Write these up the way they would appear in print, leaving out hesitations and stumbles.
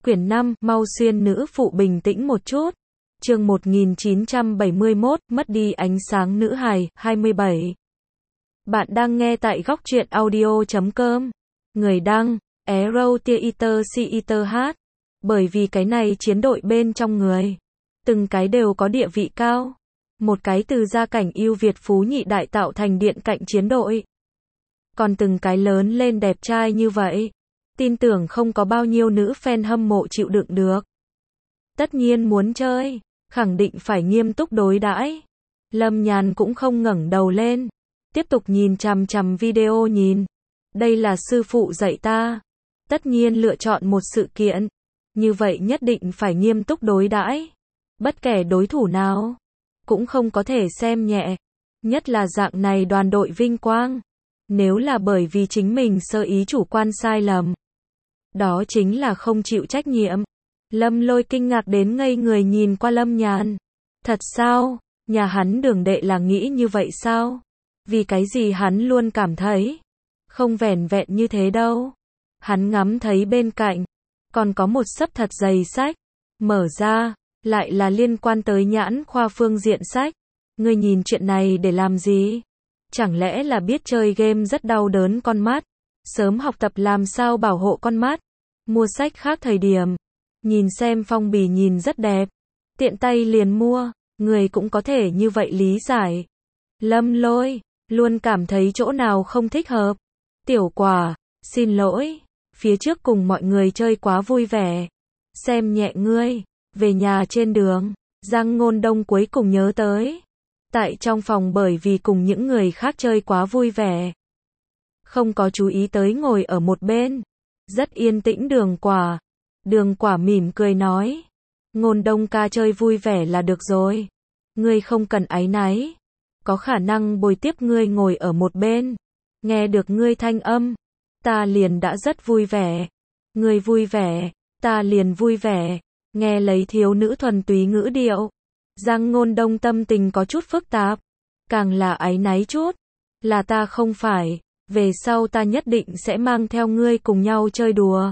Quyển 5, mau xuyên nữ phụ bình tĩnh một chút. Chương 1971, mất đi ánh sáng nữ hài, 27. Bạn đang nghe tại góc truyện audio.com. Người đăng, Arrow Theater Theater H. Bởi vì cái này chiến đội bên trong người. Từng cái đều có địa vị cao. Một cái từ gia cảnh ưu việt phú nhị đại tạo thành điện cạnh chiến đội. Còn từng cái lớn lên đẹp trai như vậy. Tin tưởng không có bao nhiêu nữ fan hâm mộ chịu đựng được. Tất nhiên muốn chơi, khẳng định phải nghiêm túc đối đãi. Lâm Nhàn cũng không ngẩng đầu lên, tiếp tục nhìn chằm chằm video nhìn. Đây là sư phụ dạy ta. Tất nhiên lựa chọn một sự kiện, như vậy nhất định phải nghiêm túc đối đãi. Bất kể đối thủ nào, cũng không có thể xem nhẹ. Nhất là dạng này đoàn đội vinh quang. Nếu là bởi vì chính mình sơ ý chủ quan sai lầm, đó chính là không chịu trách nhiệm. Lâm Lôi kinh ngạc đến ngây người nhìn qua Lâm Nhàn. Thật sao? Nhà hắn Đường đệ là nghĩ như vậy sao? Vì cái gì hắn luôn cảm thấy không vẻn vẹn như thế đâu. Hắn ngắm thấy bên cạnh còn có một xấp thật dày sách. Mở ra, lại là liên quan tới nhãn khoa phương diện sách. Ngươi nhìn chuyện này để làm gì? Chẳng lẽ là biết chơi game rất đau đớn con mắt? Sớm học tập làm sao bảo hộ con mắt. Mua sách khác thời điểm, nhìn xem phong bì nhìn rất đẹp, tiện tay liền mua, người cũng có thể như vậy lý giải. Lâm Lôi luôn cảm thấy chỗ nào không thích hợp. Tiểu Quả, xin lỗi, phía trước cùng mọi người chơi quá vui vẻ, xem nhẹ ngươi. Về nhà trên đường, Giang Ngôn Đông cuối cùng nhớ tới, tại trong phòng bởi vì cùng những người khác chơi quá vui vẻ, không có chú ý tới ngồi ở một bên, rất yên tĩnh Đường Quả. Đường Quả mỉm cười nói, Ngôn Đông ca chơi vui vẻ là được rồi. Ngươi không cần áy náy. Có khả năng bồi tiếp ngươi ngồi ở một bên. Nghe được ngươi thanh âm, ta liền đã rất vui vẻ. Ngươi vui vẻ, ta liền vui vẻ. Nghe lấy thiếu nữ thuần túy ngữ điệu, Giang Ngôn Đông tâm tình có chút phức tạp. Càng là áy náy chút, là ta không phải. Về sau ta nhất định sẽ mang theo ngươi cùng nhau chơi đùa.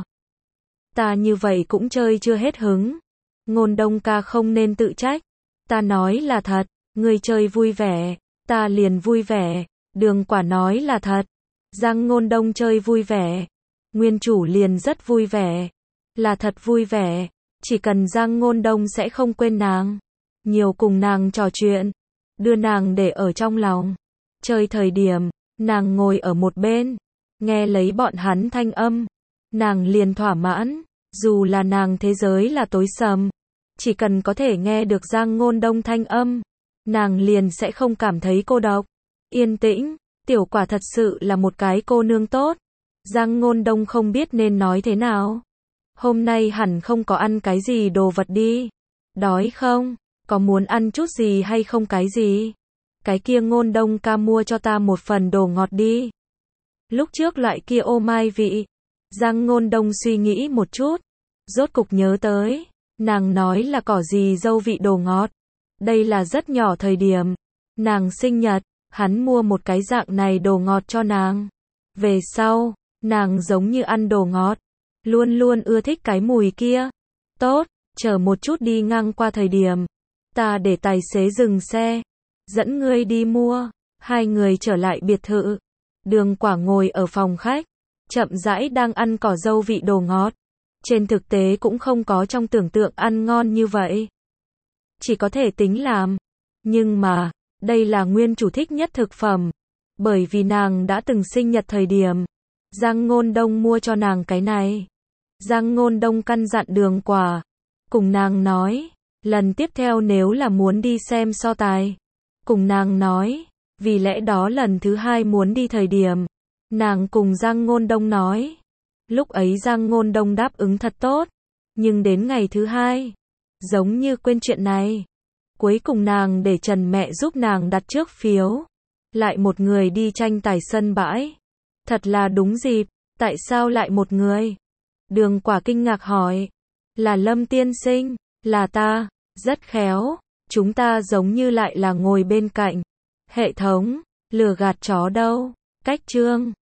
Ta như vậy cũng chơi chưa hết hứng. Ngôn Đông ca không nên tự trách. Ta nói là thật, ngươi chơi vui vẻ, ta liền vui vẻ. Đường Quả nói là thật. Giang Ngôn Đông chơi vui vẻ, nguyên chủ liền rất vui vẻ. Là thật vui vẻ, chỉ cần Giang Ngôn Đông sẽ không quên nàng, nhiều cùng nàng trò chuyện, đưa nàng để ở trong lòng. Chơi thời điểm, nàng ngồi ở một bên, nghe lấy bọn hắn thanh âm, nàng liền thỏa mãn. Dù là nàng thế giới là tối sầm, chỉ cần có thể nghe được Giang Ngôn Đông thanh âm, nàng liền sẽ không cảm thấy cô độc. Yên tĩnh, Tiểu Quả thật sự là một cái cô nương tốt. Giang Ngôn Đông không biết nên nói thế nào. Hôm nay hẳn không có ăn cái gì đồ vật đi. Đói không? Có muốn ăn chút gì hay không cái gì? Cái kia Ngôn Đông ca mua cho ta một phần đồ ngọt đi. Lúc trước loại kia ô mai vị. Giang Ngôn Đông suy nghĩ một chút, rốt cục nhớ tới, nàng nói là cỏ gì dâu vị đồ ngọt. Đây là rất nhỏ thời điểm, nàng sinh nhật, hắn mua một cái dạng này đồ ngọt cho nàng. Về sau, nàng giống như ăn đồ ngọt, luôn luôn ưa thích cái mùi kia. Tốt, chờ một chút đi ngang qua thời điểm, ta để tài xế dừng xe, dẫn ngươi đi mua. Hai người trở lại biệt thự. Đường Quả ngồi ở phòng khách, chậm rãi đang ăn cỏ dâu vị đồ ngọt. Trên thực tế cũng không có trong tưởng tượng ăn ngon như vậy. Chỉ có thể tính làm. Nhưng mà, đây là nguyên chủ thích nhất thực phẩm. Bởi vì nàng đã từng sinh nhật thời điểm, Giang Ngôn Đông mua cho nàng cái này. Giang Ngôn Đông căn dặn Đường Quả, cùng nàng nói, lần tiếp theo nếu là muốn đi xem so tài, cùng nàng nói. Vì lẽ đó lần thứ hai muốn đi thời điểm, nàng cùng Giang Ngôn Đông nói. Lúc ấy Giang Ngôn Đông đáp ứng thật tốt. Nhưng đến ngày thứ hai, giống như quên chuyện này. Cuối cùng nàng để Trần mẹ giúp nàng đặt trước phiếu. Lại một người đi tranh tài sân bãi. Thật là đúng dịp. Tại sao lại một người? Đường Quả kinh ngạc hỏi. Là Lâm tiên sinh. Là ta. Rất khéo. Chúng ta giống như lại là ngồi bên cạnh. Hệ thống. Lừa gạt chó đâu. Cách chương